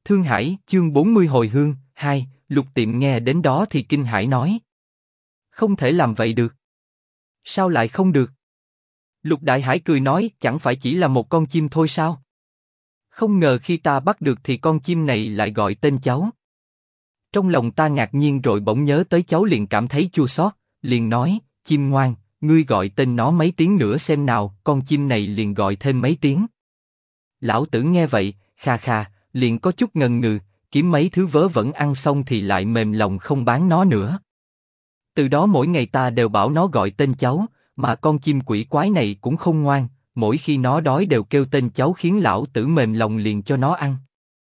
Thương Hải, chương 40 hồi hương, 2, Lục Tiệm nghe đến đó thì kinh hãi nói. Không thể làm vậy được. Sao lại không được? Lục Đại Hải cười nói, chẳng phải chỉ là một con chim thôi sao? Không ngờ khi ta bắt được thì con chim này lại gọi tên cháu. Trong lòng ta ngạc nhiên rồi bỗng nhớ tới cháu liền cảm thấy chua xót, liền nói, chim ngoan, ngươi gọi tên nó mấy tiếng nữa xem nào, con chim này liền gọi thêm mấy tiếng. Lão tử nghe vậy, kha kha, liền có chút ngần ngừ, kiếm mấy thứ vớ vẩn ăn xong thì lại mềm lòng không bán nó nữa. Từ đó mỗi ngày ta đều bảo nó gọi tên cháu, mà con chim quỷ quái này cũng không ngoan, mỗi khi nó đói đều kêu tên cháu khiến lão tử mềm lòng liền cho nó ăn.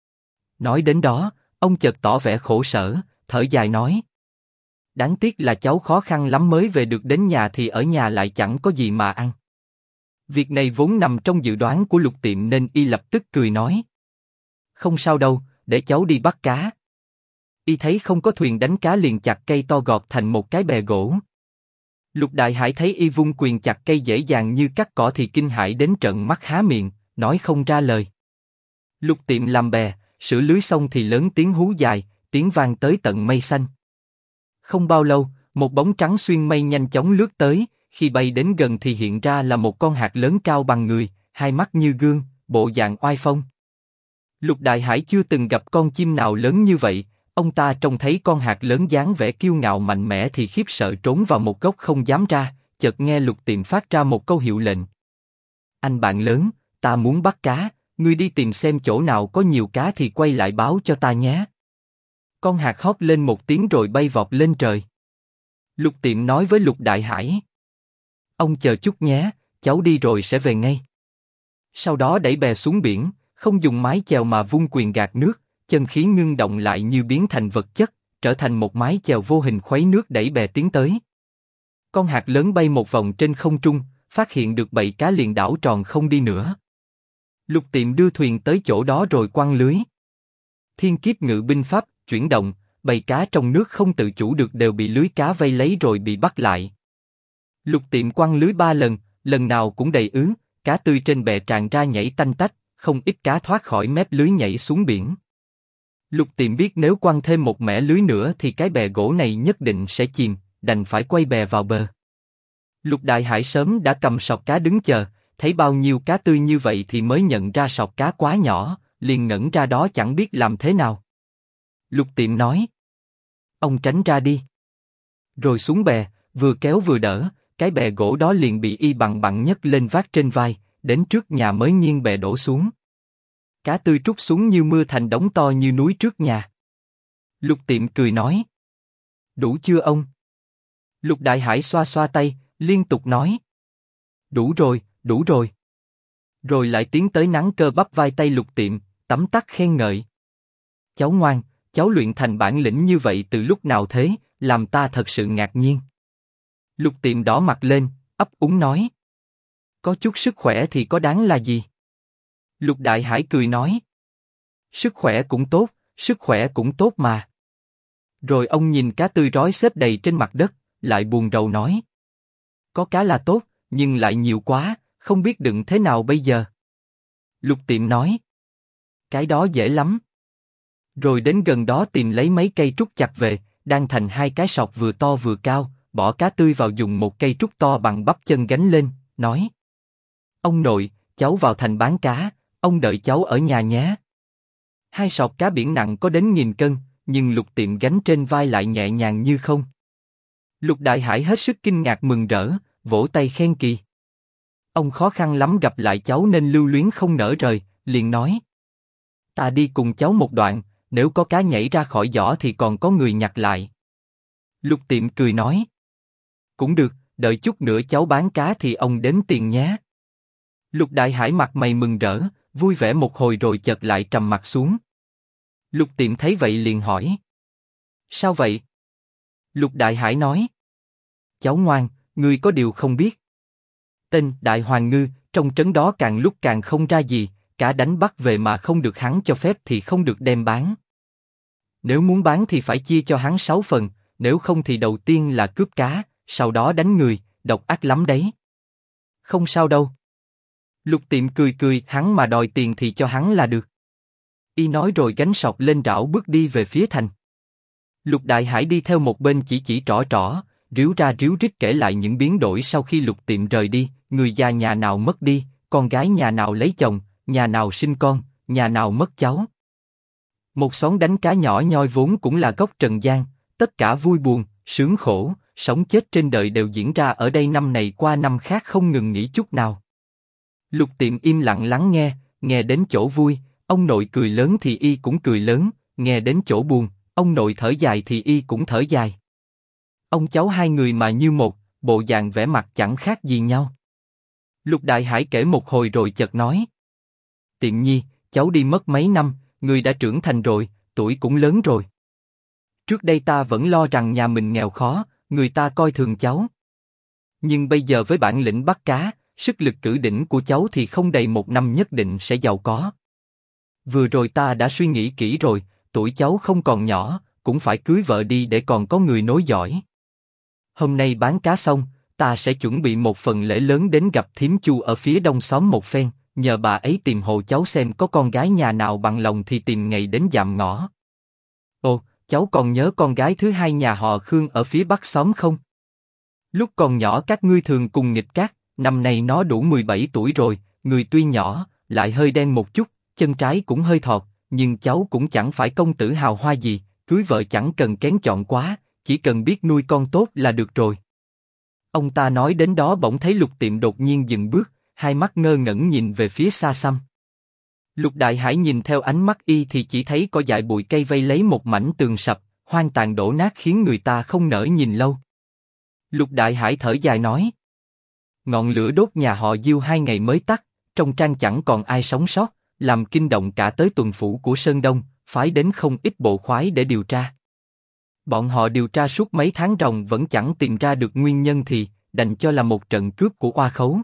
Nói đến đó, ông chợt tỏ vẻ khổ sở, thở dài nói. Đáng tiếc là cháu khó khăn lắm mới về được đến nhà thì ở nhà lại chẳng có gì mà ăn. Việc này vốn nằm trong dự đoán của Lục Tiệm nên y lập tức cười nói. Không sao đâu, để cháu đi bắt cá. Y thấy không có thuyền đánh cá liền chặt cây to gọt thành một cái bè gỗ. Lục Đại Hải thấy y vung quyền chặt cây dễ dàng như cắt cỏ thì kinh hãi đến trợn mắt há miệng, nói không ra lời. Lục Tiệm làm bè, sửa lưới xong thì lớn tiếng hú dài, tiếng vang tới tận mây xanh. Không bao lâu, một bóng trắng xuyên mây nhanh chóng lướt tới, khi bay đến gần thì hiện ra là một con hạt lớn cao bằng người, hai mắt như gương, bộ dạng oai phong. Lục Đại Hải chưa từng gặp con chim nào lớn như vậy, ông ta trông thấy con hạt lớn dáng vẻ kiêu ngạo mạnh mẽ thì khiếp sợ trốn vào một góc không dám ra, chợt nghe Lục Tiệm phát ra một câu hiệu lệnh. Anh bạn lớn, ta muốn bắt cá, ngươi đi tìm xem chỗ nào có nhiều cá thì quay lại báo cho ta nhé. Con hạt hót lên một tiếng rồi bay vọt lên trời. Lục Tiệm nói với Lục Đại Hải. Ông chờ chút nhé, cháu đi rồi sẽ về ngay. Sau đó đẩy bè xuống biển, không dùng mái chèo mà vung quyền gạt nước, chân khí ngưng động lại như biến thành vật chất, trở thành một mái chèo vô hình khuấy nước đẩy bè tiến tới. Con hạt lớn bay một vòng trên không trung, phát hiện được bầy cá liền đảo tròn không đi nữa. Lục Tiệm đưa thuyền tới chỗ đó rồi quăng lưới. Thiên kiếp ngự binh pháp chuyển động, bầy cá trong nước không tự chủ được đều bị lưới cá vây lấy rồi bị bắt lại. Lục Tiệm quăng lưới 3 lần, lần nào cũng đầy ứ, cá tươi trên bè tràn ra nhảy tanh tách, không ít cá thoát khỏi mép lưới nhảy xuống biển. Lục Tiệm biết nếu quăng thêm một mẻ lưới nữa thì cái bè gỗ này nhất định sẽ chìm, đành phải quay bè vào bờ. Lục Đại Hải sớm đã cầm sọt cá đứng chờ, thấy bao nhiêu cá tươi như vậy thì mới nhận ra sọt cá quá nhỏ, liền ngẩn ra đó chẳng biết làm thế nào. Lục Tiệm nói, ông tránh ra đi. Rồi xuống bè, vừa kéo vừa đỡ, cái bè gỗ đó liền bị y bằng bằng nhấc lên vác trên vai, đến trước nhà mới nghiêng bè đổ xuống. Cá tươi trút xuống như mưa thành đống to như núi trước nhà. Lục Tiệm cười nói, đủ chưa ông? Lục Đại Hải xoa xoa tay, liên tục nói, đủ rồi, đủ rồi. Rồi lại tiến tới nắn cơ bắp vai tay Lục Tiệm, tấm tắc khen ngợi. Cháu ngoan, cháu luyện thành bản lĩnh như vậy từ lúc nào thế, làm ta thật sự ngạc nhiên. Lục Tiệm đỏ mặt lên, ấp úng nói, có chút sức khỏe thì có đáng là gì? Lục Đại Hải cười nói, sức khỏe cũng tốt, sức khỏe cũng tốt mà. Rồi ông nhìn cá tươi rói xếp đầy trên mặt đất, lại buồn rầu nói, có cá là tốt, nhưng lại nhiều quá, không biết đựng thế nào bây giờ. Lục Tiệm nói, cái đó dễ lắm. Rồi đến gần đó tìm lấy mấy cây trúc chặt về, đan thành hai cái sọt vừa to vừa cao, bỏ cá tươi vào dùng một cây trúc to bằng bắp chân gánh lên, nói, ông nội, cháu vào thành bán cá, ông đợi cháu ở nhà nhé. Hai sọt cá biển nặng có đến 1000 cân, nhưng Lục Tiệm gánh trên vai lại nhẹ nhàng như không. Lục Đại Hải hết sức kinh ngạc mừng rỡ, vỗ tay khen kỳ. Ông khó khăn lắm gặp lại cháu nên lưu luyến không nỡ rời, liền nói, ta đi cùng cháu một đoạn, nếu có cá nhảy ra khỏi giỏ thì còn có người nhặt lại. Lục Tiệm cười nói, cũng được, đợi chút nữa cháu bán cá thì ông đếm tiền nhé. Lục Đại Hải mặt mày mừng rỡ, vui vẻ một hồi rồi chợt lại trầm mặt xuống. Lục Tiệm thấy vậy liền hỏi, sao vậy? Lục Đại Hải nói, cháu ngoan, ngươi có điều không biết. Tên Đại Hoàng Ngư, trong trấn đó càng lúc càng không ra gì, cá đánh bắt về mà không được hắn cho phép thì không được đem bán. Nếu muốn bán thì phải chia cho hắn 6 phần, nếu không thì đầu tiên là cướp cá, sau đó đánh người, độc ác lắm đấy. Không sao đâu. Lục Tiệm cười cười, hắn mà đòi tiền thì cho hắn là được. Y nói rồi gánh sọt lên rảo bước đi về phía thành. Lục Đại Hải đi theo một bên chỉ chỉ trỏ trỏ, ríu ra ríu rít kể lại những biến đổi sau khi Lục Tiệm rời đi, người già nhà nào mất đi, con gái nhà nào lấy chồng, nhà nào sinh con, nhà nào mất cháu. Một xóm đánh cá nhỏ nhoi vốn cũng là gốc trần gian, tất cả vui buồn, sướng khổ, sống chết trên đời đều diễn ra ở đây năm này qua năm khác không ngừng nghỉ chút nào. Lục Tiệm im lặng lắng nghe, nghe đến chỗ vui, ông nội cười lớn thì y cũng cười lớn, nghe đến chỗ buồn, ông nội thở dài thì y cũng thở dài. Ông cháu hai người mà như một, bộ dạng vẻ mặt chẳng khác gì nhau. Lục Đại Hải kể một hồi rồi chợt nói: Tiệm nhi, cháu đi mất mấy năm, người đã trưởng thành rồi, tuổi cũng lớn rồi. Trước đây ta vẫn lo rằng nhà mình nghèo khó, người ta coi thường cháu. Nhưng bây giờ với bản lĩnh bắt cá, sức lực cử đỉnh của cháu thì không đầy một năm nhất định sẽ giàu có. Vừa rồi ta đã suy nghĩ kỹ rồi, tuổi cháu không còn nhỏ, cũng phải cưới vợ đi để còn có người nối dõi. Hôm nay bán cá xong, ta sẽ chuẩn bị một phần lễ lớn đến gặp thím Chu ở phía đông xóm một phen, nhờ bà ấy tìm hộ cháu xem có con gái nhà nào bằng lòng thì tìm ngày đến dạm ngõ. Ồ, cháu còn nhớ con gái thứ hai nhà họ Khương ở phía bắc xóm không? Lúc còn nhỏ các ngươi thường cùng nghịch cát, năm nay nó đủ 17 tuổi rồi, người tuy nhỏ, lại hơi đen một chút, chân trái cũng hơi thọt, nhưng cháu cũng chẳng phải công tử hào hoa gì, cưới vợ chẳng cần kén chọn quá, chỉ cần biết nuôi con tốt là được rồi. Ông ta nói đến đó bỗng thấy Lục Tiệm đột nhiên dừng bước, hai mắt ngơ ngẩn nhìn về phía xa xăm. Lục Đại Hải nhìn theo ánh mắt y thì chỉ thấy cỏ dại bụi cây vây lấy một mảnh tường sập, hoang tàn đổ nát khiến người ta không nỡ nhìn lâu. Lục Đại Hải thở dài nói: Ngọn lửa đốt nhà họ Diêu 2 ngày mới tắt, trong trang chẳng còn ai sống sót, làm kinh động cả tới tuần phủ của Sơn Đông, phái đến không ít bộ khoái để điều tra. Bọn họ điều tra suốt mấy tháng ròng vẫn chẳng tìm ra được nguyên nhân thì đành cho là một trận cướp của oa khấu.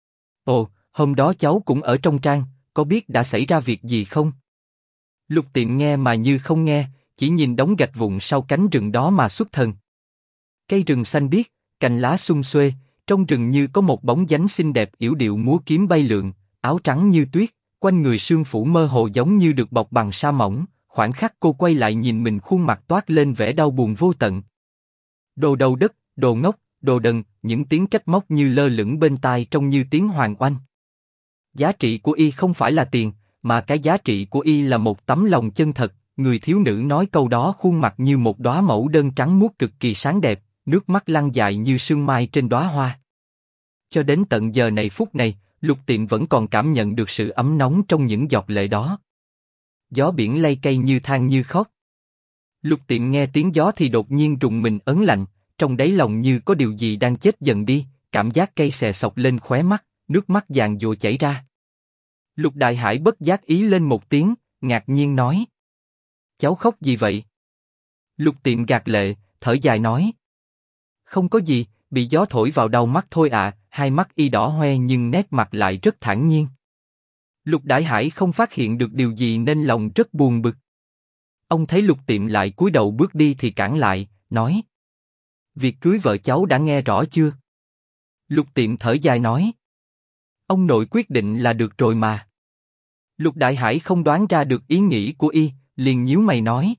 Ồ, hôm đó cháu cũng ở trong trang, có biết đã xảy ra việc gì không? Lục Tiệm nghe mà như không nghe, chỉ nhìn đống gạch vụn sau cánh rừng đó mà xuất thần. Cây rừng xanh biếc, cành lá sum xuê, trong rừng như có một bóng dáng xinh đẹp yểu điệu múa kiếm bay lượn, áo trắng như tuyết, quanh người sương phủ mơ hồ giống như được bọc bằng sa mỏng. Khoảnh khắc cô quay lại nhìn mình, khuôn mặt toát lên vẻ đau buồn vô tận. Đồ đầu đất, đồ ngốc, đồ đần, những tiếng trách móc như lơ lửng bên tai trông như tiếng hoàng oanh. Giá trị của y không phải là tiền, mà cái giá trị của y là một tấm lòng chân thật. Người thiếu nữ nói câu đó khuôn mặt như một đóa mẫu đơn trắng muốt cực kỳ sáng đẹp, nước mắt lăn dài như sương mai trên đóa hoa. Cho đến tận giờ này phút này, Lục Tiệm vẫn còn cảm nhận được sự ấm nóng trong những giọt lệ đó. Gió biển lay cây như than như khóc. Lục Tiệm nghe tiếng gió thì đột nhiên rùng mình ớn lạnh, trong đáy lòng như có điều gì đang chết dần đi, cảm giác cay xè xộc lên khóe mắt, nước mắt giàn giụa chảy ra. Lục Đại Hải bất giác ý lên một tiếng, ngạc nhiên nói: Cháu khóc gì vậy? Lục Tiệm gạt lệ, thở dài nói: Không có gì, bị gió thổi vào đầu mắt thôi ạ. Hai mắt y đỏ hoe nhưng nét mặt lại rất thản nhiên. Lục Đại Hải không phát hiện được điều gì nên lòng rất buồn bực. Ông thấy Lục Tiệm lại cúi đầu bước đi thì cản lại, nói: Việc cưới vợ cháu đã nghe rõ chưa? Lục Tiệm thở dài nói: Ông nội quyết định là được rồi mà. Lục Đại Hải không đoán ra được ý nghĩ của y, liền nhíu mày nói: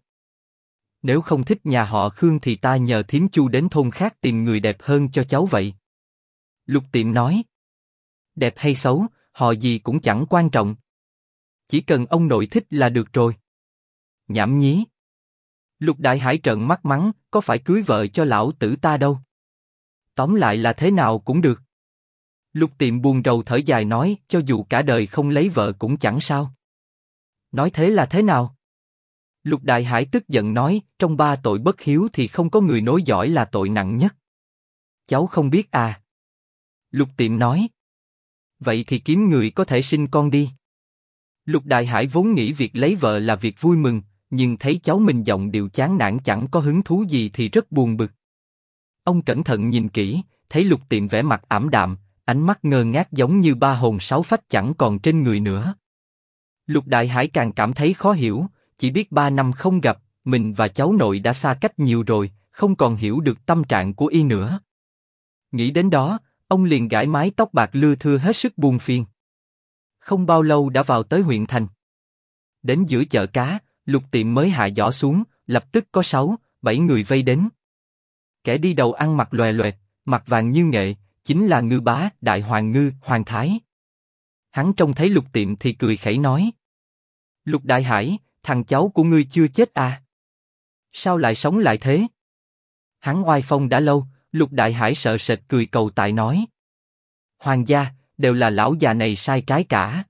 Nếu không thích nhà họ Khương thì ta nhờ thím Chu đến thôn khác tìm người đẹp hơn cho cháu vậy. Lục Tiệm nói: Đẹp hay xấu, họ gì cũng chẳng quan trọng. Chỉ cần ông nội thích là được rồi. Nhảm nhí. Lục Đại Hải trợn mắt mắng, có phải cưới vợ cho lão tử ta đâu. Tóm lại là thế nào cũng được. Lục Tiệm buồn rầu thở dài nói, cho dù cả đời không lấy vợ cũng chẳng sao. Nói thế là thế nào? Lục Đại Hải tức giận nói, trong 3 tội bất hiếu thì không có người nối dõi là tội nặng nhất. Cháu không biết à? Lục Tiệm nói. Vậy thì kiếm người có thể sinh con đi. Lục Đại Hải vốn nghĩ việc lấy vợ là việc vui mừng, nhưng thấy cháu mình giọng điệu chán nản chẳng có hứng thú gì thì rất buồn bực. Ông cẩn thận nhìn kỹ, thấy Lục Tiệm vẻ mặt ảm đạm, ánh mắt ngơ ngác giống như 3 hồn 6 phách chẳng còn trên người nữa. Lục Đại Hải càng cảm thấy khó hiểu, chỉ biết 3 năm không gặp, mình và cháu nội đã xa cách nhiều rồi, không còn hiểu được tâm trạng của y nữa. Nghĩ đến đó, ông liền gãi mái tóc bạc lưa thưa hết sức buồn phiền. Không bao lâu đã vào tới huyện thành. Đến giữa chợ cá, Lục Tiệm mới hạ giỏ xuống, lập tức có 6, 7 người vây đến. Kẻ đi đầu ăn mặc lòe loẹt, mặt vàng như nghệ, chính là Ngư Bá, Đại Hoàng Ngư, Hoàng Thái. Hắn trông thấy Lục Tiệm thì cười khẩy nói: Lục Đại Hải, thằng cháu của ngươi chưa chết à? Sao lại sống lại thế? Hắn oai phong đã lâu. Lục Đại Hải sợ sệt cười cầu tài nói: Hoàng gia, đều là lão già này sai trái cả.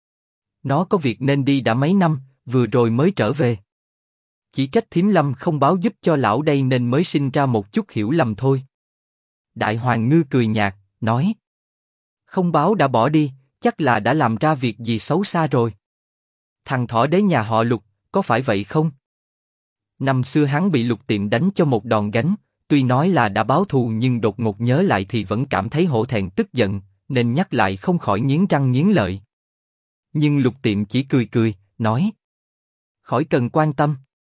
Nó có việc nên đi đã mấy năm, vừa rồi mới trở về. Chỉ trách Thím Lâm không báo giúp cho lão đây nên mới sinh ra một chút hiểu lầm thôi. Đại Hoàng Ngư cười nhạt, nói: Không báo đã bỏ đi, chắc là đã làm ra việc gì xấu xa rồi. Thằng thỏ đế nhà họ Lục, có phải vậy không? Năm xưa hắn bị Lục Tiệm đánh cho một đòn gánh, tuy nói là đã báo thù nhưng đột ngột nhớ lại thì vẫn cảm thấy hổ thẹn tức giận, nên nhắc lại không khỏi nghiến răng nghiến lợi. Nhưng Lục Tiệm chỉ cười cười, nói: Khỏi cần quan tâm.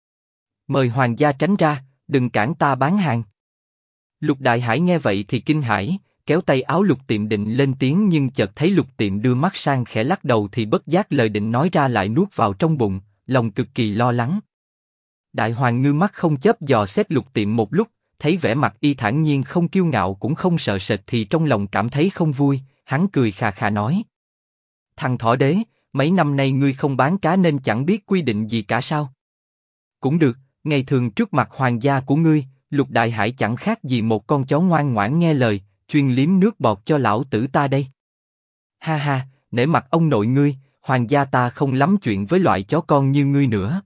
Mời hoàng gia tránh ra, đừng cản ta bán hàng. Lục Đại Hải nghe vậy thì kinh hãi, kéo tay áo Lục Tiệm định lên tiếng nhưng chợt thấy Lục Tiệm đưa mắt sang khẽ lắc đầu thì bất giác lời định nói ra lại nuốt vào trong bụng, lòng cực kỳ lo lắng. Đại Hoàng Ngư mắt không chớp dò xét Lục Tiệm một lúc, thấy vẻ mặt y thản nhiên không kiêu ngạo cũng không sợ sệt thì trong lòng cảm thấy không vui, hắn cười khà khà nói: Thằng thỏ đế, mấy năm nay ngươi không bán cá nên chẳng biết quy định gì cả sao? Cũng được, ngày thường trước mặt hoàng gia của ngươi, Lục Đại Hải chẳng khác gì một con chó ngoan ngoãn nghe lời, chuyên liếm nước bọt cho lão tử ta đây. Ha ha, nể mặt ông nội ngươi, hoàng gia ta không lắm chuyện với loại chó con như ngươi nữa.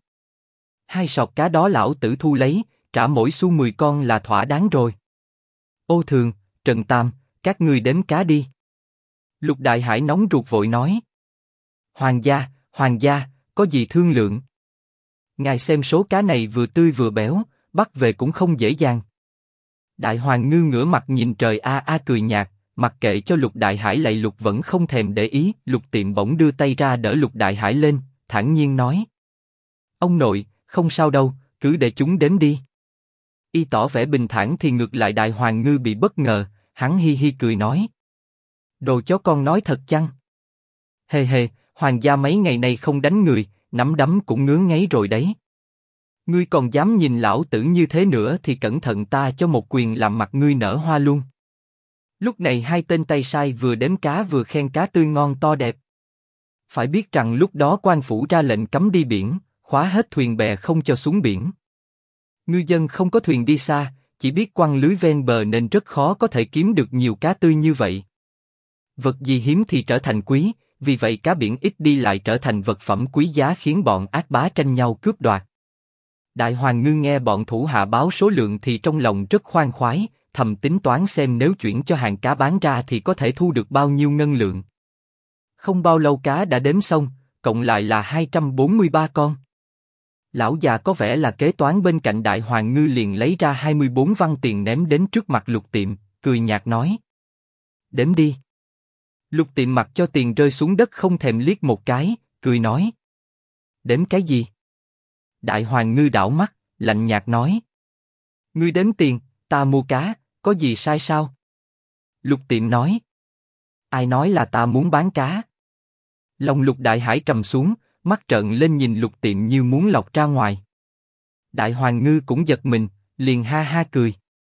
2 sọt cá đó lão tử thu lấy, trả mỗi xu 10 con là thỏa đáng rồi. Ô Thường, Trần Tam, các ngươi đếm cá đi. Lục Đại Hải nóng ruột vội nói: Hoàng gia, có gì thương lượng? Ngài xem số cá này vừa tươi vừa béo, bắt về cũng không dễ dàng. Đại Hoàng Ngư ngửa mặt nhìn trời cười nhạt, mặc kệ cho Lục Đại Hải lạy lục vẫn không thèm để ý. Lục Tiệm bỗng đưa tay ra đỡ Lục Đại Hải lên, thản nhiên nói: Ông nội, không sao đâu, cứ để chúng đếm đi. Y tỏ vẻ bình thản thì ngược lại Đại Hoàng Ngư bị bất ngờ, hắn hi hi cười nói: Đồ chó con nói thật chăng? Hề hề, hoàng gia mấy ngày nay không đánh người, nắm đấm cũng ngứa ngáy rồi đấy. Ngươi còn dám nhìn lão tử như thế nữa thì cẩn thận ta cho một quyền làm mặt ngươi nở hoa luôn. Lúc này 2 tên tay sai vừa đếm cá vừa khen cá tươi ngon to đẹp. Phải biết rằng lúc đó quan phủ ra lệnh cấm đi biển, khóa hết thuyền bè không cho xuống biển. Ngư dân không có thuyền đi xa, chỉ biết quăng lưới ven bờ nên rất khó có thể kiếm được nhiều cá tươi như vậy. Vật gì hiếm thì trở thành quý, vì vậy cá biển ít đi lại trở thành vật phẩm quý giá khiến bọn ác bá tranh nhau cướp đoạt. Đại Hoàng Ngư nghe bọn thủ hạ báo số lượng thì trong lòng rất khoan khoái, thầm tính toán xem nếu chuyển cho hàng cá bán ra thì có thể thu được bao nhiêu ngân lượng. Không bao lâu cá đã đếm xong, cộng lại là 243 con. Lão già có vẻ là kế toán bên cạnh Đại Hoàng Ngư liền lấy ra 24 văn tiền ném đến trước mặt Lục Tiệm, cười nhạt nói: Đếm đi. Lục Tiệm mặc cho tiền rơi xuống đất không thèm liếc một cái, cười nói: Đếm cái gì? Đại Hoàng Ngư đảo mắt, lạnh nhạt nói: Ngươi đếm tiền, ta mua cá, có gì sai sao? Lục Tiệm nói: Ai nói là ta muốn bán cá? Lòng Lục Đại Hải trầm xuống, mắt trợn lên nhìn Lục Tiệm như muốn lọt ra ngoài. Đại Hoàng Ngư cũng giật mình, liền ha ha cười: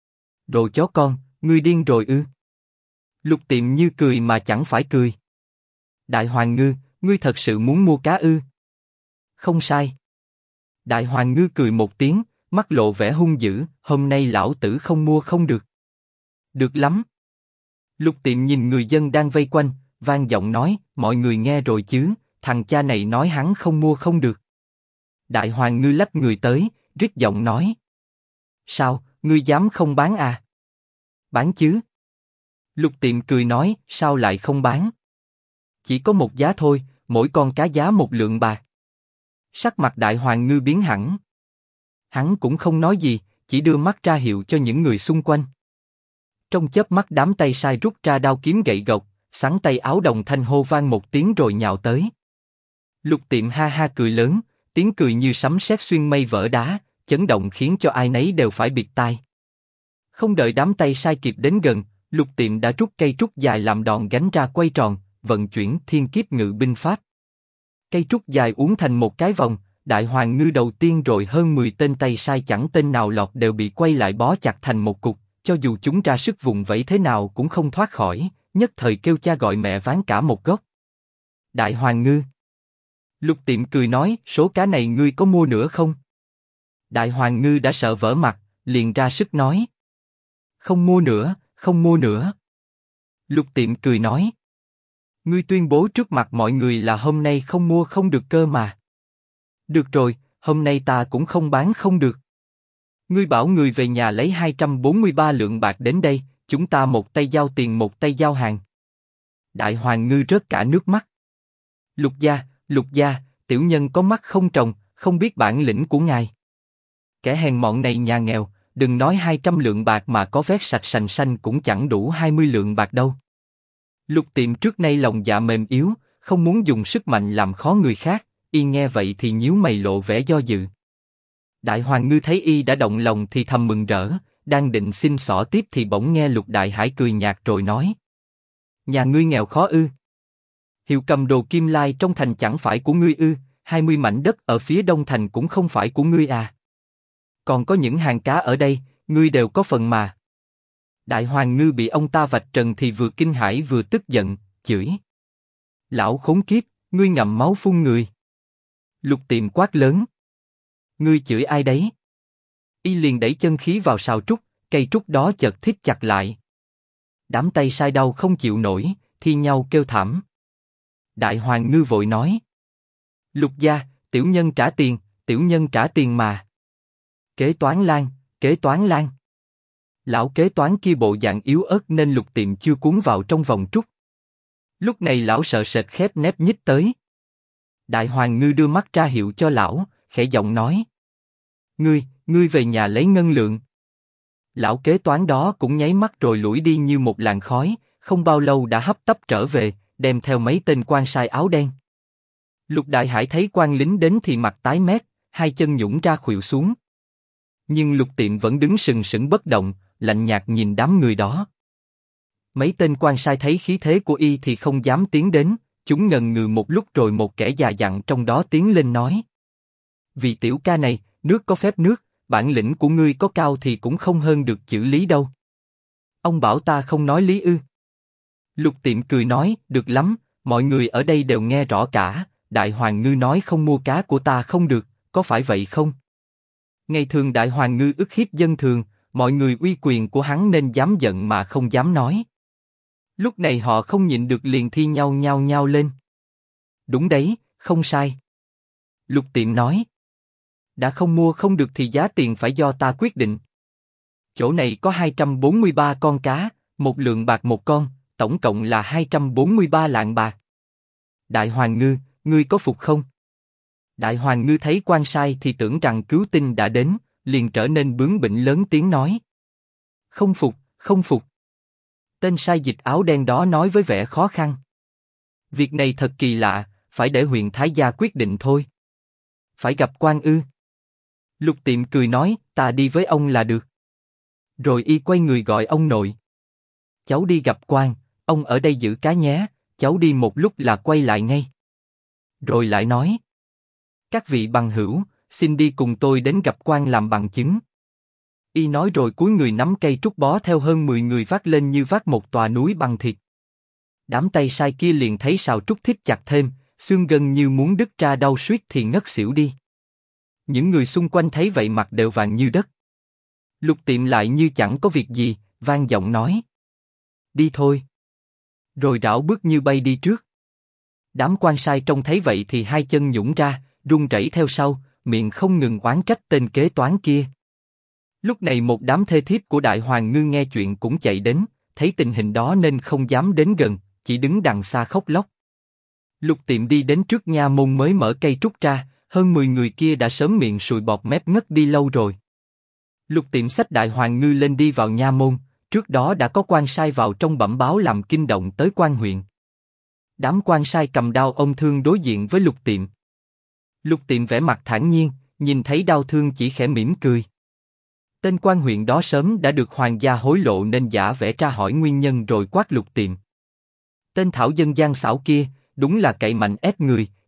Đồ chó con, ngươi điên rồi ư? Lục Tiệm như cười mà chẳng phải cười: Đại Hoàng Ngư, ngươi thật sự muốn mua cá ư? Không sai. Đại Hoàng Ngư cười một tiếng, mắt lộ vẻ hung dữ: Hôm nay lão tử không mua không được. Được lắm. Lục Tiệm nhìn người dân đang vây quanh, vang giọng nói: Mọi người nghe rồi chứ, thằng cha này nói hắn không mua không được. Đại Hoàng Ngư lách người tới, rít giọng nói: Sao, ngươi dám không bán à? Bán chứ. Lục Tiệm cười nói: Sao lại không bán? Chỉ có một giá thôi, mỗi con cá giá 1 lượng bạc. Sắc mặt Đại Hoàng Ngư biến hẳn. Hắn cũng không nói gì, chỉ đưa mắt ra hiệu cho những người xung quanh. Trong chớp mắt đám tay sai rút ra đao kiếm gậy gộc, xắn tay áo đồng thanh hô vang một tiếng rồi nhào tới. Lục Tiệm ha ha cười lớn, tiếng cười như sấm sét xuyên mây vỡ đá, chấn động khiến cho ai nấy đều phải bịt tai. Không đợi đám tay sai kịp đến gần, Lục Tiệm đã rút cây trúc dài làm đòn gánh ra quay tròn, vận chuyển thiên kiếp ngự binh pháp. Cây trúc dài uốn thành một cái vòng, đại hoàng ngư đầu tiên rồi hơn 10 tên tay sai chẳng tên nào lọt đều bị quay lại bó chặt thành một cục, cho dù chúng ra sức vùng vẫy thế nào cũng không thoát khỏi, nhất thời kêu cha gọi mẹ ván cả một góc. Đại hoàng ngư. Lục Tiệm cười nói, số cá này ngươi có mua nữa không? Đại hoàng ngư đã sợ vỡ mặt, liền ra sức nói. Không mua nữa, không mua nữa. Lục Tiệm cười nói. Ngươi tuyên bố trước mặt mọi người là hôm nay không mua không được cơ mà. Được rồi, hôm nay ta cũng không bán không được. Ngươi bảo người về nhà lấy 243 lượng bạc đến đây, chúng ta một tay giao tiền một tay giao hàng. Đại hoàng ngư rớt cả nước mắt. Lục gia, tiểu nhân có mắt không tròng, không biết bản lĩnh của ngài. Kẻ hèn mọn này nhà nghèo, đừng nói 200 lượng bạc mà có vét sạch sành xanh cũng chẳng đủ 20 lượng bạc đâu. Lục Tiệm trước nay lòng dạ mềm yếu, không muốn dùng sức mạnh làm khó người khác, y nghe vậy thì nhíu mày lộ vẻ do dự. Đại hoàng ngư thấy y đã động lòng thì thầm mừng rỡ, đang định xin xỏ tiếp thì bỗng nghe Lục Đại Hải cười nhạt rồi nói. Nhà ngươi nghèo khó ư? Hiệu cầm đồ Kim Lai trong thành chẳng phải của ngươi ư? 20 mảnh đất ở phía đông thành cũng không phải của ngươi à? Còn có những hàng cá ở đây, ngươi đều có phần mà. Đại hoàng ngư bị ông ta vạch trần thì vừa kinh hãi vừa tức giận, chửi. Lão khốn kiếp, ngươi ngậm máu phun người. Lục Tiệm quát lớn. Ngươi chửi ai đấy? Y liền đẩy chân khí vào sào trúc, cây trúc đó chợt thít chặt lại. Đám tay sai đau không chịu nổi, thi nhau kêu thảm. Đại hoàng ngư vội nói. Lục gia, tiểu nhân trả tiền mà. Kế toán Lan. Lão kế toán kia bộ dạng yếu ớt nên Lục Tiệm chưa cuốn vào trong vòng trúc. Lúc này lão sợ sệt khép nép nhích tới. Đại hoàng ngư đưa mắt ra hiệu cho lão, khẽ giọng nói. Ngươi về nhà lấy ngân lượng. Lão kế toán đó cũng nháy mắt rồi lủi đi như một làn khói, không bao lâu đã hấp tấp trở về, đem theo mấy tên quan sai áo đen. Lục Đại Hải thấy quan lính đến thì mặt tái mét, hai chân nhũn ra khuỵu xuống. Nhưng Lục Tiệm vẫn đứng sừng sững bất động, lạnh nhạt nhìn đám người đó. Mấy tên quan sai thấy khí thế của y thì không dám tiến đến, chúng ngần ngừ một lúc rồi một kẻ già dặn trong đó tiến lên nói. Vì tiểu ca này, nước có phép nước, bản lĩnh của ngươi có cao thì cũng không hơn được chữ lý đâu. Ông bảo ta không nói lý ư? Lục Tiệm cười nói, được lắm, mọi người ở đây đều nghe rõ cả, đại hoàng ngư nói không mua cá của ta không được, có phải vậy không? Ngày thường đại hoàng ngư ức hiếp dân thường, mọi người uy quyền của hắn nên dám giận mà không dám nói. Lúc này họ không nhịn được liền thi nhau lên. Đúng đấy, không sai. Lục Tiệm nói. Đã không mua không được thì giá tiền phải do ta quyết định. Chỗ này có 243 con cá, 1 lượng bạc một con, tổng cộng là 243 lạng bạc. Đại hoàng ngư, ngươi có phục không? Đại hoàng ngư thấy quan sai thì tưởng rằng cứu tinh đã đến, liền trở nên bướng bỉnh lớn tiếng nói. Không phục. Tên sai dịch áo đen đó nói với vẻ khó khăn. Việc này thật kỳ lạ, phải để huyện Thái Gia quyết định thôi. Phải gặp quan ư? Lục Tiệm cười nói, ta đi với ông là được. Rồi y quay người gọi ông nội. Cháu đi gặp quan, ông ở đây giữ cá nhé, cháu đi một lúc là quay lại ngay. Rồi lại nói. Các vị bằng hữu, xin đi cùng tôi đến gặp quan làm bằng chứng. Y nói rồi cúi người nắm cây trúc bó theo hơn 10 người vác lên như vác một tòa núi bằng thịt. Đám tay sai kia liền thấy sào trúc thít chặt thêm, xương gân như muốn đứt ra đau suýt thì ngất xỉu đi. Những người xung quanh thấy vậy mặt đều vàng như đất. Lục Tiệm lại như chẳng có việc gì, vang giọng nói. Đi thôi. Rồi rảo bước như bay đi trước. Đám quan sai trông thấy vậy thì hai chân nhũn ra, run rẩy theo sau, miệng không ngừng oán trách tên kế toán kia. Lúc này một đám thê thiếp của đại hoàng ngư nghe chuyện cũng chạy đến, thấy tình hình đó nên không dám đến gần, chỉ đứng đằng xa khóc lóc. Lục Tiệm đi đến trước nha môn mới mở cây trúc ra, hơn 10 người kia đã sớm miệng sùi bọt mép ngất đi lâu rồi. Lục Tiệm xách đại hoàng ngư lên đi vào nha môn, trước đó đã có quan sai vào trong bẩm báo làm kinh động tới quan huyện. Đám quan sai cầm đao ôm thương đối diện với Lục Tiệm. Lục Tiệm vẻ mặt thản nhiên, nhìn thấy đao thương chỉ khẽ mỉm cười. Tên quan huyện đó sớm đã được hoàng gia hối lộ nên giả vẽ tra hỏi nguyên nhân rồi quát Lục Tiệm. Tên thảo dân gian xảo kia, đúng là cậy mạnh ép người,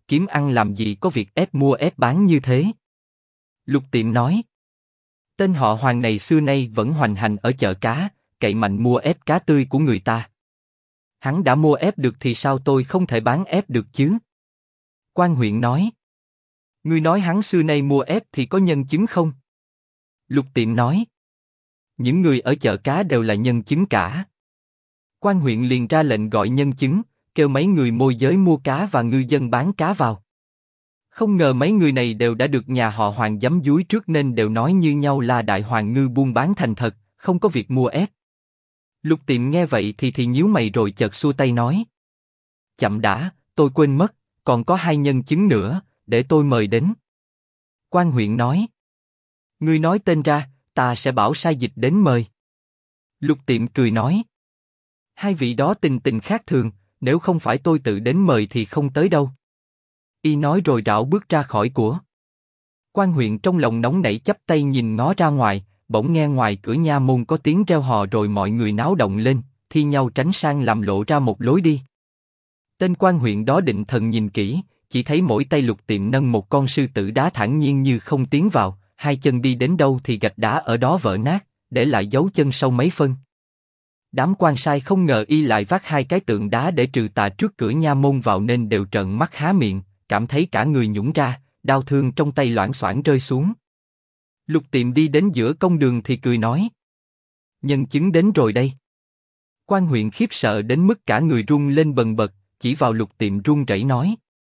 kiếm ăn làm gì có việc ép mua ép bán như thế. Lục Tiệm nói. Tên họ Hoàng này xưa nay vẫn hoành hành ở chợ cá, cậy mạnh mua ép cá tươi của người ta. Hắn đã mua ép được thì sao tôi không thể bán ép được chứ? Quan huyện nói. Ngươi nói hắn xưa nay mua ép thì có nhân chứng không? Lục Tiệm nói. Những người ở chợ cá đều là nhân chứng cả. Quan huyện liền ra lệnh gọi nhân chứng, kêu mấy người môi giới mua cá và ngư dân bán cá vào. Không ngờ mấy người này đều đã được nhà họ Hoàng giấm dúi trước nên đều nói như nhau là Đại Hoàng ngư buôn bán thành thật, không có việc mua ép. Lục Tiệm nghe vậy thì nhíu mày rồi chợt xua tay nói. Chậm đã, tôi quên mất, còn có 2 nhân chứng nữa, để tôi mời đến. Quan huyện nói. Ngươi nói tên ra, ta sẽ bảo sai dịch đến mời. Lục Tiệm cười nói. 2 vị đó tình tình khác thường, nếu không phải tôi tự đến mời thì không tới đâu. Y nói rồi rảo bước ra khỏi của. Quan huyện trong lòng nóng nảy chắp tay nhìn ngó ra ngoài, bỗng nghe ngoài cửa nha môn có tiếng reo hò rồi mọi người náo động lên, thi nhau tránh sang làm lộ ra một lối đi. Tên quan huyện đó định thần nhìn kỹ, chỉ thấy mỗi tay Lục Tiệm nâng một con sư tử đá thản nhiên như không tiến vào, 2 chân đi đến đâu thì gạch đá ở đó vỡ nát, để lại dấu chân sâu mấy phân. Đám quan sai không ngờ y lại vác 2 cái tượng đá để trừ tà trước cửa nha môn vào nên đều trợn mắt há miệng, cảm thấy cả người nhũn ra, đao thương trong tay loảng xoảng rơi xuống. Lục Tiệm đi đến giữa công đường thì cười nói. Nhân chứng đến rồi đây. Quan huyện khiếp sợ đến mức cả người run lên bần bật, chỉ vào Lục Tiệm run rẩy nói.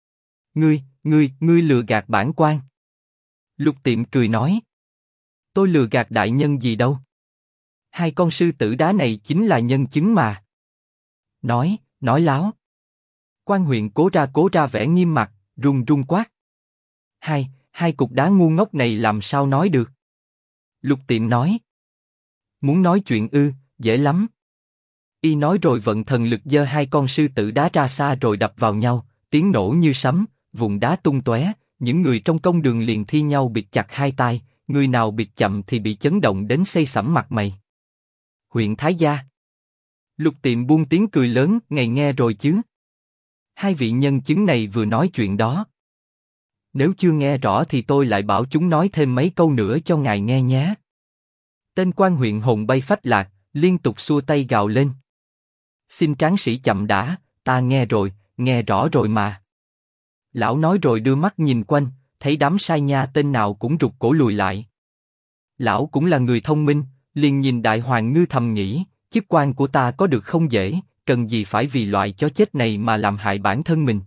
Ngươi lừa gạt bản quan. Lục Tiệm cười nói. Tôi lừa gạt đại nhân gì đâu. 2 con sư tử đá này chính là nhân chứng mà. Nói láo. Quan huyện cố ra vẻ nghiêm mặt, run quát. Hai cục đá ngu ngốc này làm sao nói được? Lục Tiệm nói. Muốn nói chuyện ư, dễ lắm. Y nói rồi vận thần lực giơ 2 con sư tử đá ra xa rồi đập vào nhau, tiếng nổ như sấm, vụn đá tung tóe, những người trong công đường liền thi nhau bịt chặt 2 tai, người nào bịt chậm thì bị chấn động đến xây sẩm mặt mày. Huyện Thái Gia. Lục Tiệm buông tiếng cười lớn, ngài nghe rồi chứ? 2 vị nhân chứng này vừa nói chuyện đó. Nếu chưa nghe rõ thì tôi lại bảo chúng nói thêm mấy câu nữa cho ngài nghe nhé. Tên quan huyện hồn bay phách lạc, liên tục xua tay gào lên. Xin tráng sĩ chậm đã, ta nghe rõ rồi mà. Lão nói rồi đưa mắt nhìn quanh, thấy đám sai nha tên nào cũng rụt cổ lùi lại. Lão cũng là người thông minh, liền nhìn Đại Hoàng ngư thầm nghĩ, chức quan của ta có được không dễ, cần gì phải vì loại chó chết này mà làm hại bản thân mình.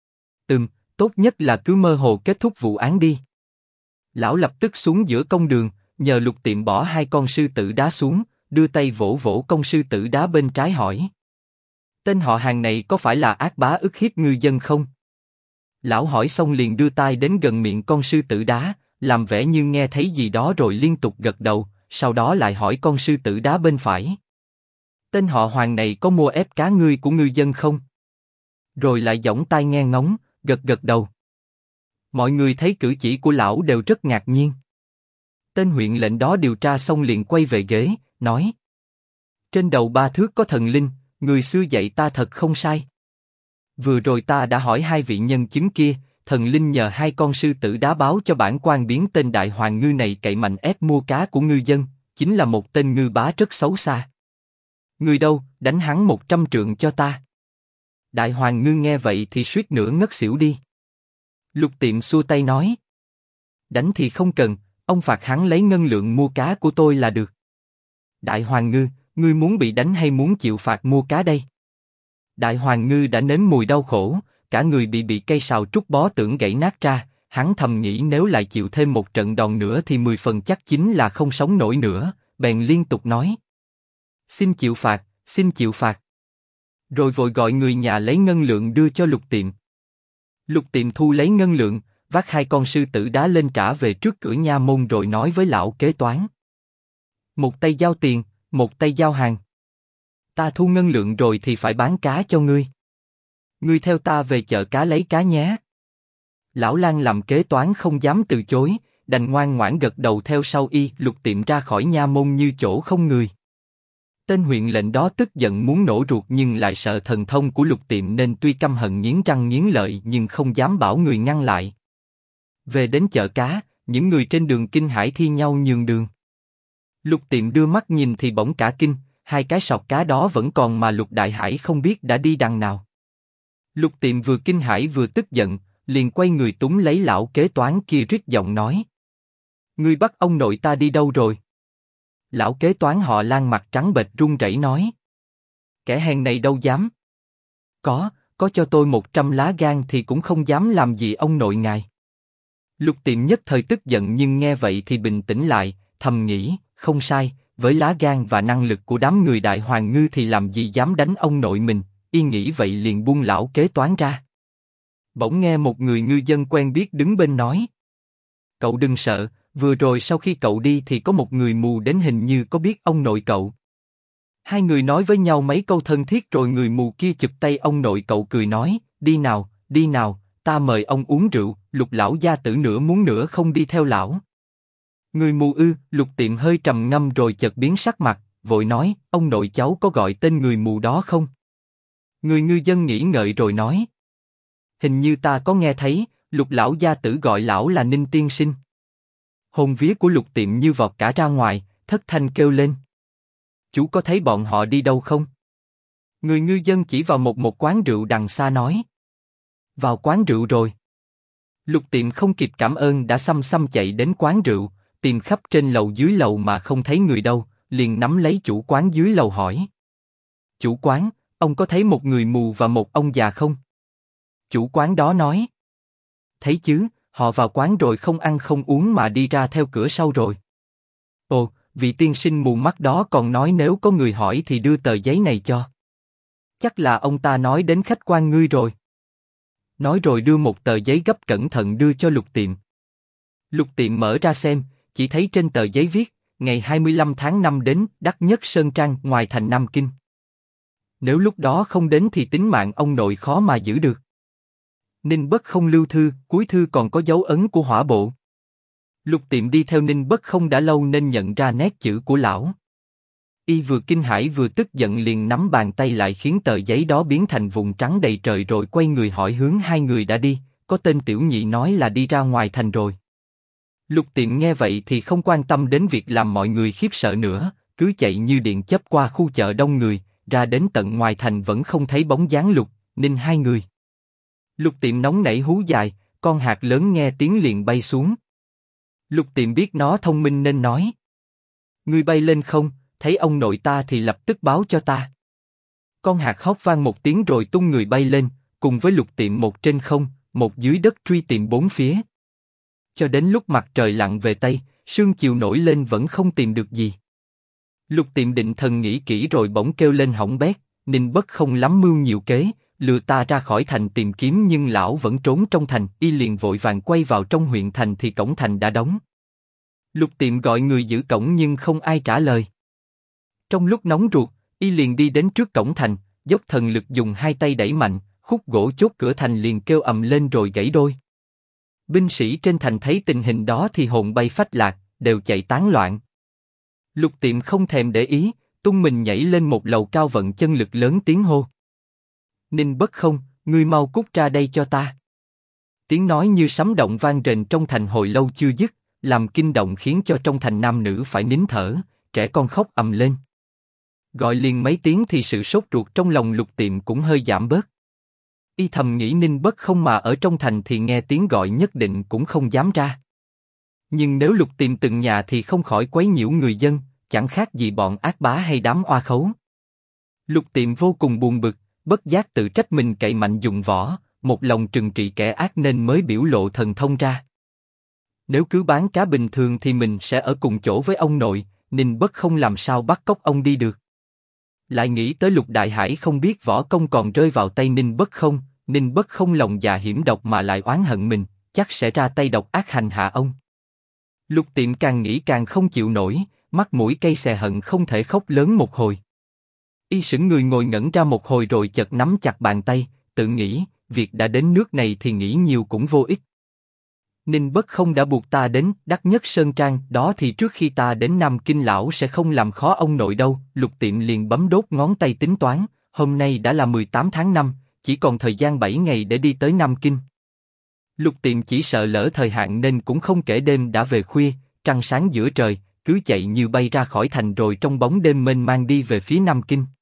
Tốt nhất là cứ mơ hồ kết thúc vụ án đi. Lão lập tức xuống giữa công đường, nhờ Lục Tiệm bỏ 2 con sư tử đá xuống, đưa tay vỗ vỗ con sư tử đá bên trái hỏi. Tên họ Hàng này có phải là ác bá ức hiếp ngư dân không? Lão hỏi xong liền đưa tay đến gần miệng con sư tử đá, làm vẻ như nghe thấy gì đó rồi liên tục gật đầu, sau đó lại hỏi con sư tử đá bên phải. Tên họ Hoàng này có mua ép cá ngươi của ngư dân không? Rồi lại giỏng tai nghe ngóng, gật đầu. Mọi người thấy cử chỉ của lão đều rất ngạc nhiên. Tên huyện lệnh đó điều tra xong liền quay về ghế, nói. Trên đầu 3 thước có thần linh, người xưa dạy ta thật không sai. Vừa rồi ta đã hỏi 2 vị nhân chứng kia, thần linh nhờ 2 con sư tử đá báo cho bản quan biến tên Đại Hoàng ngư này cậy mạnh ép mua cá của ngư dân, chính là một tên ngư bá rất xấu xa. Người đâu, đánh hắn 100 trượng cho ta. Đại Hoàng ngư nghe vậy thì suýt nữa ngất xỉu đi. Lục Tiệm xua tay nói. Đánh thì không cần, ông phạt hắn lấy ngân lượng mua cá của tôi là được. Đại Hoàng ngư, ngươi muốn bị đánh hay muốn chịu phạt mua cá đây? Đại Hoàng ngư đã nếm mùi đau khổ, cả người bị cây sào trúc bó tưởng gãy nát ra, hắn thầm nghĩ nếu lại chịu thêm một trận đòn nữa thì 10 phần chắc chính là không sống nổi nữa, bèn liên tục nói. Xin chịu phạt, xin chịu phạt. Rồi vội gọi người nhà lấy ngân lượng đưa cho Lục Tiệm. Lục Tiệm thu lấy ngân lượng, vác 2 con sư tử đá lên trả về trước cửa nha môn rồi nói với lão kế toán. Một tay giao tiền, một tay giao hàng. Ta thu ngân lượng rồi thì phải bán cá cho ngươi. Ngươi theo ta về chợ cá lấy cá nhé. Lão Lang làm kế toán không dám từ chối, đành ngoan ngoãn gật đầu theo sau y. Lục Tiệm ra khỏi nha môn như chỗ không người. Tên huyện lệnh đó tức giận muốn nổ ruột nhưng lại sợ thần thông của Lục Tiệm nên tuy căm hận nghiến răng nghiến lợi nhưng không dám bảo người ngăn lại. Về đến chợ cá, những người trên đường kinh hãi thi nhau nhường đường. Lục Tiệm đưa mắt nhìn thì bỗng cả kinh, hai cái sọt cá đó vẫn còn mà Lục Đại Hải không biết đã đi đằng nào. Lục Tiệm vừa kinh hãi vừa tức giận, liền quay người túm lấy lão kế toán kia rít giọng nói: Ngươi bắt ông nội ta đi đâu rồi? Lão kế toán họ Lan mặt trắng bệch run rẩy nói: Kẻ hèn này đâu dám. Có cho tôi 100 lá gan thì cũng không dám làm gì ông nội ngài. Lục Tiệm nhất thời tức giận nhưng nghe vậy thì bình tĩnh lại, thầm nghĩ, không sai, với lá gan và năng lực của đám người Đại Hoàng Ngư thì làm gì dám đánh ông nội mình, y nghĩ vậy liền buông lão kế toán ra. Bỗng nghe một người ngư dân quen biết đứng bên nói: Cậu đừng sợ, vừa rồi sau khi cậu đi thì có một người mù đến hình như có biết ông nội cậu. Hai người nói với nhau mấy câu thân thiết rồi người mù kia chụp tay ông nội cậu cười nói: Đi nào, ta mời ông uống rượu. Lục lão gia tử nửa muốn nửa không đi theo lão. Người mù ư? Lục Tiệm hơi trầm ngâm rồi chợt biến sắc mặt, vội nói: Ông nội cháu có gọi tên người mù đó không? Người ngư dân nghĩ ngợi rồi nói: Hình như ta có nghe thấy, Lục lão gia tử gọi lão là Ninh tiên sinh. Hồn vía của Lục Tiệm như vọt cả ra ngoài, thất thanh kêu lên: Chú có thấy bọn họ đi đâu không? Người ngư dân chỉ vào một quán rượu đằng xa nói: Vào quán rượu rồi. Lục Tiệm không kịp cảm ơn đã xăm xăm chạy đến quán rượu, tìm khắp trên lầu dưới lầu mà không thấy người đâu, liền nắm lấy chủ quán dưới lầu hỏi: Chủ quán, ông có thấy một người mù và một ông già không? Chủ quán đó nói: Thấy chứ, họ vào quán rồi không ăn không uống mà đi ra theo cửa sau rồi. Ồ, vị tiên sinh mù mắt đó còn nói nếu có người hỏi thì đưa tờ giấy này cho. Chắc là ông ta nói đến khách quan ngươi rồi. Nói rồi đưa một tờ giấy gấp cẩn thận đưa cho Lục Tiệm. Lục Tiệm mở ra xem, chỉ thấy trên tờ giấy viết: Ngày 25 tháng 5 đến Đắc Nhất Sơn Trang ngoài thành Nam Kinh. Nếu lúc đó không đến thì tính mạng ông nội khó mà giữ được. Ninh Bất Không lưu thư, cuối thư còn có dấu ấn của hỏa bộ. Lục Tiệm đi theo Ninh Bất Không đã lâu nên nhận ra nét chữ của lão. Y vừa kinh hãi vừa tức giận liền nắm bàn tay lại khiến tờ giấy đó biến thành vùng trắng đầy trời rồi quay người hỏi hướng hai người đã đi, có tên Tiểu Nhị nói là đi ra ngoài thành rồi. Lục Tiệm nghe vậy thì không quan tâm đến việc làm mọi người khiếp sợ nữa, cứ chạy như điện chớp qua khu chợ đông người, ra đến tận ngoài thành vẫn không thấy bóng dáng Lục, Ninh hai người. Lục Tiệm nóng nảy hú dài, con hạt lớn nghe tiếng liền bay xuống. Lục Tiệm biết nó thông minh nên nói: Ngươi bay lên không, thấy ông nội ta thì lập tức báo cho ta. Con hạt hót vang một tiếng rồi tung người bay lên, cùng với Lục Tiệm một trên không, một dưới đất truy tìm bốn phía. Cho đến lúc mặt trời lặn về tây, sương chiều nổi lên vẫn không tìm được gì. Lục Tiệm định thần nghĩ kỹ rồi bỗng kêu lên hỏng bét: Ninh Bất Không lắm mưu nhiều kế, lừa ta ra khỏi thành tìm kiếm nhưng lão vẫn trốn trong thành. Y liền vội vàng quay vào trong huyện thành thì cổng thành đã đóng. Lục Tiệm gọi người giữ cổng nhưng không ai trả lời. Trong lúc nóng ruột, Y liền đi đến trước cổng thành, dốc thần lực dùng hai tay đẩy mạnh, khúc gỗ chốt cửa thành liền kêu ầm lên rồi gãy đôi. Binh sĩ trên thành thấy tình hình đó thì hồn bay phách lạc, đều chạy tán loạn. Lục Tiệm không thèm để ý, tung mình nhảy lên một lầu cao vận chân lực lớn tiếng hô: Ninh Bất Không, ngươi mau cút ra đây cho ta. Tiếng nói như sấm động vang rền trong thành hồi lâu chưa dứt, làm kinh động khiến cho trong thành nam nữ phải nín thở, trẻ con khóc ầm lên. Gọi liền mấy tiếng thì sự sốt ruột trong lòng Lục Tiệm cũng hơi giảm bớt. Y thầm nghĩ Ninh Bất Không mà ở trong thành thì nghe tiếng gọi nhất định cũng không dám ra. Nhưng nếu Lục Tiệm từng nhà thì không khỏi quấy nhiễu người dân, chẳng khác gì bọn ác bá hay đám oa khấu. Lục Tiệm vô cùng buồn bực, bất giác tự trách mình cậy mạnh dùng võ, một lòng trừng trị kẻ ác nên mới biểu lộ thần thông ra. Nếu cứ bán cá bình thường thì mình sẽ ở cùng chỗ với ông nội, Ninh Bất Không làm sao bắt cóc ông đi được. Lại nghĩ tới Lục Đại Hải không biết võ công còn rơi vào tay Ninh Bất Không lòng dạ hiểm độc mà lại oán hận mình, chắc sẽ ra tay độc ác hành hạ ông. Lục Tiệm càng nghĩ càng không chịu nổi, mắt mũi cay xè hận không thể khóc lớn một hồi. Y sững người ngồi ngẩn ra một hồi rồi chợt nắm chặt bàn tay, tự nghĩ, việc đã đến nước này thì nghĩ nhiều cũng vô ích. Ninh Bất Không đã buộc ta đến Đắc Nhất Sơn Trang đó thì trước khi ta đến Nam Kinh lão sẽ không làm khó ông nội đâu. Lục Tiệm liền bấm đốt ngón tay tính toán, hôm nay đã là 18 tháng 5, chỉ còn thời gian 7 ngày để đi tới Nam Kinh. Lục Tiệm chỉ sợ lỡ thời hạn nên cũng không kể đêm đã về khuya, trăng sáng giữa trời, cứ chạy như bay ra khỏi thành rồi trong bóng đêm mênh mang đi về phía Nam Kinh.